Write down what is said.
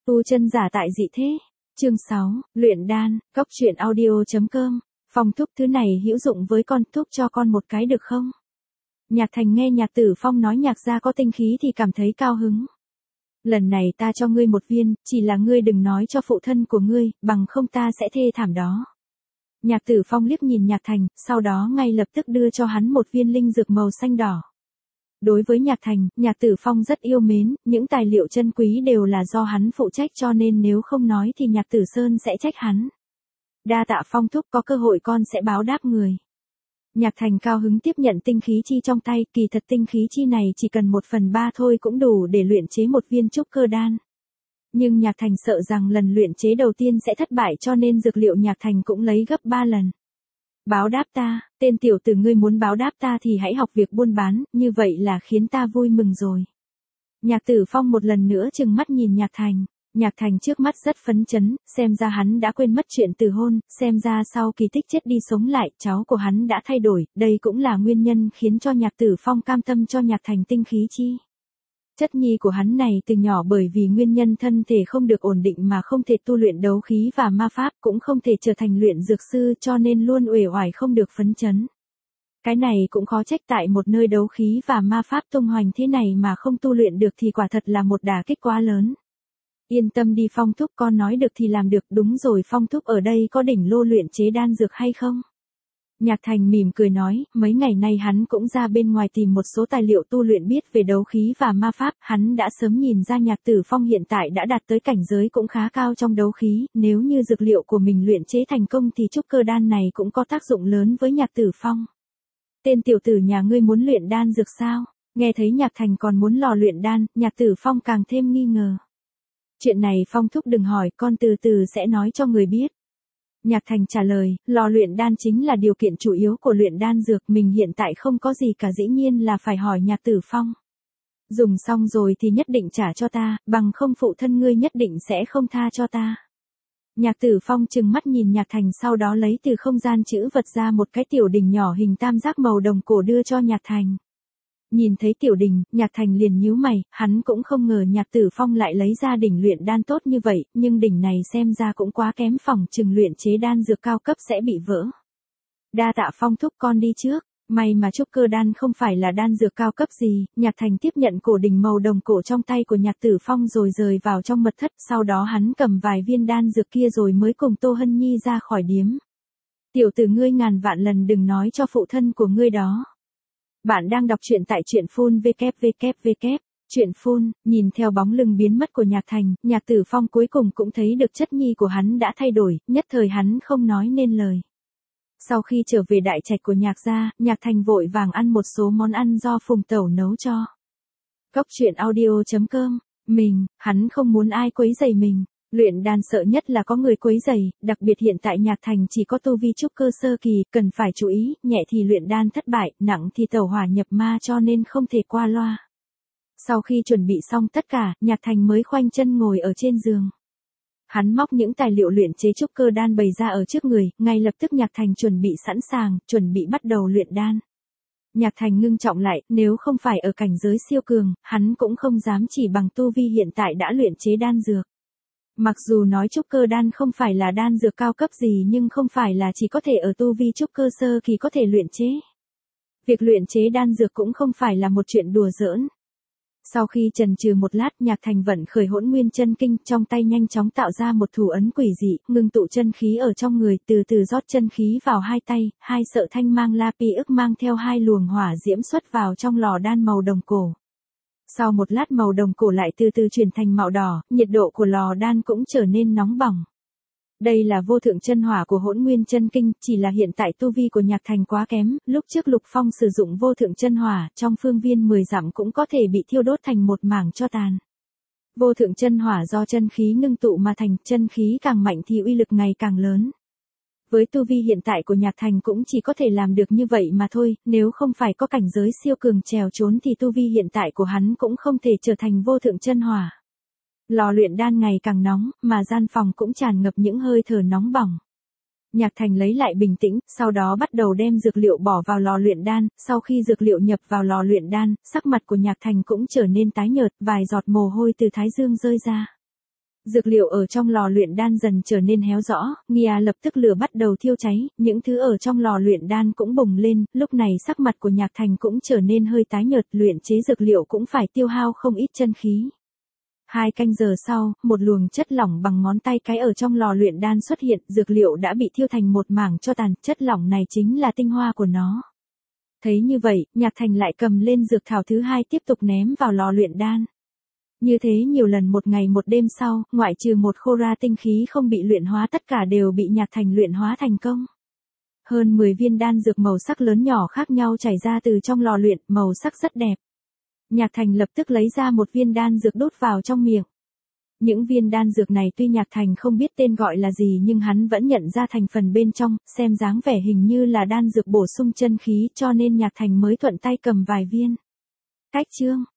Tu chân giả tại dị thế. Chương 6, luyện đan, cóc truyện audio.com. Phong thúc thứ này hữu dụng với con, thúc cho con một cái được không? Nhạc Thành nghe Nhạc Tử Phong nói Nhạc gia có tinh khí thì cảm thấy cao hứng. Lần này ta cho ngươi một viên, chỉ là ngươi đừng nói cho phụ thân của ngươi, bằng không ta sẽ thê thảm đó. Nhạc Tử Phong liếc nhìn Nhạc Thành, sau đó ngay lập tức đưa cho hắn một viên linh dược màu xanh đỏ. Đối với Nhạc Thành, Nhạc Tử Phong rất yêu mến, những tài liệu chân quý đều là do hắn phụ trách, cho nên nếu không nói thì Nhạc Tử Sơn sẽ trách hắn. Đa tạ Phong thúc, có cơ hội con sẽ báo đáp người. Nhạc Thành cao hứng tiếp nhận tinh khí chi trong tay, kỳ thật tinh khí chi này chỉ cần 1/3 thôi cũng đủ để luyện chế một viên trúc cơ đan. Nhưng Nhạc Thành sợ rằng lần luyện chế đầu tiên sẽ thất bại, cho nên dược liệu Nhạc Thành cũng lấy gấp 3 lần. Báo đáp ta, tên tiểu tử ngươi muốn báo đáp ta thì hãy học việc buôn bán, như vậy là khiến ta vui mừng rồi. Nhạc Tử Phong một lần nữa trừng mắt nhìn Nhạc Thành. Nhạc Thành trước mắt rất phấn chấn, xem ra hắn đã quên mất chuyện từ hôn, xem ra sau kỳ tích chết đi sống lại, cháu của hắn đã thay đổi, đây cũng là nguyên nhân khiến cho Nhạc Tử Phong cam tâm cho Nhạc Thành tinh khí chi. Chất nhi của hắn này từ nhỏ bởi vì nguyên nhân thân thể không được ổn định mà không thể tu luyện đấu khí và ma pháp, cũng không thể trở thành luyện dược sư, cho nên luôn uể oải không được phấn chấn. Cái này cũng khó trách, tại một nơi đấu khí và ma pháp tung hoành thế này mà không tu luyện được thì quả thật là một đả kích quá lớn. Yên tâm đi Phong thúc, con nói được thì làm được. Đúng rồi Phong thúc, ở đây có đỉnh lô luyện chế đan dược hay không? Nhạc Thành mỉm cười nói, mấy ngày nay hắn cũng ra bên ngoài tìm một số tài liệu tu luyện biết về đấu khí và ma pháp, hắn đã sớm nhìn ra Nhạc Tử Phong hiện tại đã đạt tới cảnh giới cũng khá cao trong đấu khí, nếu như dược liệu của mình luyện chế thành công thì trúc cơ đan này cũng có tác dụng lớn với Nhạc Tử Phong. Tên tiểu tử nhà ngươi muốn luyện đan dược sao? Nghe thấy Nhạc Thành còn muốn lò luyện đan, Nhạc Tử Phong càng thêm nghi ngờ. Chuyện này Phong thúc đừng hỏi, con từ từ sẽ nói cho người biết. Nhạc Thành trả lời, lò luyện đan chính là điều kiện chủ yếu của luyện đan dược, mình hiện tại không có gì cả, dĩ nhiên là phải hỏi Nhạc Tử Phong. Dùng xong rồi thì nhất định trả cho ta, bằng không phụ thân ngươi nhất định sẽ không tha cho ta. Nhạc Tử Phong trừng mắt nhìn Nhạc Thành, sau đó lấy từ không gian chữ vật ra một cái tiểu đỉnh nhỏ hình tam giác màu đồng cổ đưa cho Nhạc Thành. Nhìn thấy tiểu đỉnh, Nhạc Thành liền nhíu mày, hắn cũng không ngờ Nhạc Tử Phong lại lấy ra đỉnh luyện đan tốt như vậy, nhưng đỉnh này xem ra cũng quá kém, phòng chừng luyện chế đan dược cao cấp sẽ bị vỡ. Đa tạ Phong thúc, con đi trước. May mà trúc cơ đan không phải là đan dược cao cấp gì. Nhạc Thành tiếp nhận cổ đỉnh màu đồng cổ trong tay của Nhạc Tử Phong rồi rời vào trong mật thất, sau đó hắn cầm vài viên đan dược kia rồi mới cùng Tô Hân Nhi ra khỏi điếm. Tiểu tử ngươi ngàn vạn lần đừng nói cho phụ thân của ngươi đó. Bạn đang đọc truyện tại truyện phun www. Truyện phun, nhìn theo bóng lưng biến mất của Nhạc Thành, Nhạc Tử Phong cuối cùng cũng thấy được chất nhi của hắn đã thay đổi, nhất thời hắn không nói nên lời. Sau khi trở về đại trạch của Nhạc gia, Nhạc Thành vội vàng ăn một số món ăn do Phùng Tẩu nấu cho. Cóc truyện audio.com, hắn không muốn ai quấy rầy mình. Luyện đan sợ nhất là có người quấy rầy, đặc biệt hiện tại Nhạc Thành chỉ có tu vi trúc cơ sơ kỳ, cần phải chú ý, nhẹ thì luyện đan thất bại, nặng thì tẩu hỏa nhập ma, cho nên không thể qua loa. Sau khi chuẩn bị xong tất cả, Nhạc Thành mới khoanh chân ngồi ở trên giường. Hắn móc những tài liệu luyện chế trúc cơ đan bày ra ở trước người, ngay lập tức Nhạc Thành chuẩn bị sẵn sàng, chuẩn bị bắt đầu luyện đan. Nhạc Thành ngưng trọng lại, nếu không phải ở cảnh giới siêu cường, hắn cũng không dám chỉ bằng tu vi hiện tại đã luyện chế đan dược. Mặc dù nói trúc cơ đan không phải là đan dược cao cấp gì, nhưng không phải là chỉ có thể ở tu vi trúc cơ sơ kỳ có thể luyện chế. Việc luyện chế đan dược cũng không phải là một chuyện đùa giỡn. Sau khi chần chừ một lát, Nhạc Thành vận khởi Hỗn Nguyên Chân Kinh, trong tay nhanh chóng tạo ra một thủ ấn quỷ dị, ngưng tụ chân khí ở trong người, từ từ rót chân khí vào hai tay, hai sợi thanh mang la pi ức mang theo hai luồng hỏa diễm xuất vào trong lò đan màu đồng cổ. Sau một lát màu đồng cổ lại từ từ chuyển thành màu đỏ, nhiệt độ của lò đan cũng trở nên nóng bỏng. Đây là vô thượng chân hỏa của Hỗn Nguyên Chân Kinh, chỉ là hiện tại tu vi của Nhạc Thành quá kém, lúc trước Lục Phong sử dụng vô thượng chân hỏa, trong phương viên 10 dặm cũng có thể bị thiêu đốt thành một mảng tro tàn. Vô thượng chân hỏa do chân khí ngưng tụ mà thành, chân khí càng mạnh thì uy lực ngày càng lớn. Với tu vi hiện tại của Nhạc Thành cũng chỉ có thể làm được như vậy mà thôi, nếu không phải có cảnh giới siêu cường trèo trốn thì tu vi hiện tại của hắn cũng không thể trở thành vô thượng chân hỏa. Lò luyện đan ngày càng nóng, mà gian phòng cũng tràn ngập những hơi thở nóng bỏng. Nhạc Thành lấy lại bình tĩnh, sau đó bắt đầu đem dược liệu bỏ vào lò luyện đan, sau khi dược liệu nhập vào lò luyện đan, sắc mặt của Nhạc Thành cũng trở nên tái nhợt, vài giọt mồ hôi từ thái dương rơi ra. Dược liệu ở trong lò luyện đan dần trở nên héo rõ, Nghia lập tức lửa bắt đầu thiêu cháy, những thứ ở trong lò luyện đan cũng bùng lên, lúc này sắc mặt của Nhạc Thành cũng trở nên hơi tái nhợt, luyện chế dược liệu cũng phải tiêu hao không ít chân khí. 2 canh giờ sau, một luồng chất lỏng bằng ngón tay cái ở trong lò luyện đan xuất hiện, dược liệu đã bị thiêu thành một mảng tro tàn, chất lỏng này chính là tinh hoa của nó. Thấy như vậy, Nhạc Thành lại cầm lên dược thảo thứ 2 tiếp tục ném vào lò luyện đan. Như thế nhiều lần một ngày một đêm sau, ngoại trừ một khô ra tinh khí không bị luyện hóa, tất cả đều bị Nhạc Thành luyện hóa thành công. Hơn 10 viên đan dược màu sắc lớn nhỏ khác nhau chảy ra từ trong lò luyện, màu sắc rất đẹp. Nhạc Thành lập tức lấy ra một viên đan dược đút vào trong miệng. Những viên đan dược này tuy Nhạc Thành không biết tên gọi là gì nhưng hắn vẫn nhận ra thành phần bên trong, xem dáng vẻ hình như là đan dược bổ sung chân khí cho nên Nhạc Thành mới thuận tay cầm vài viên. Cách chương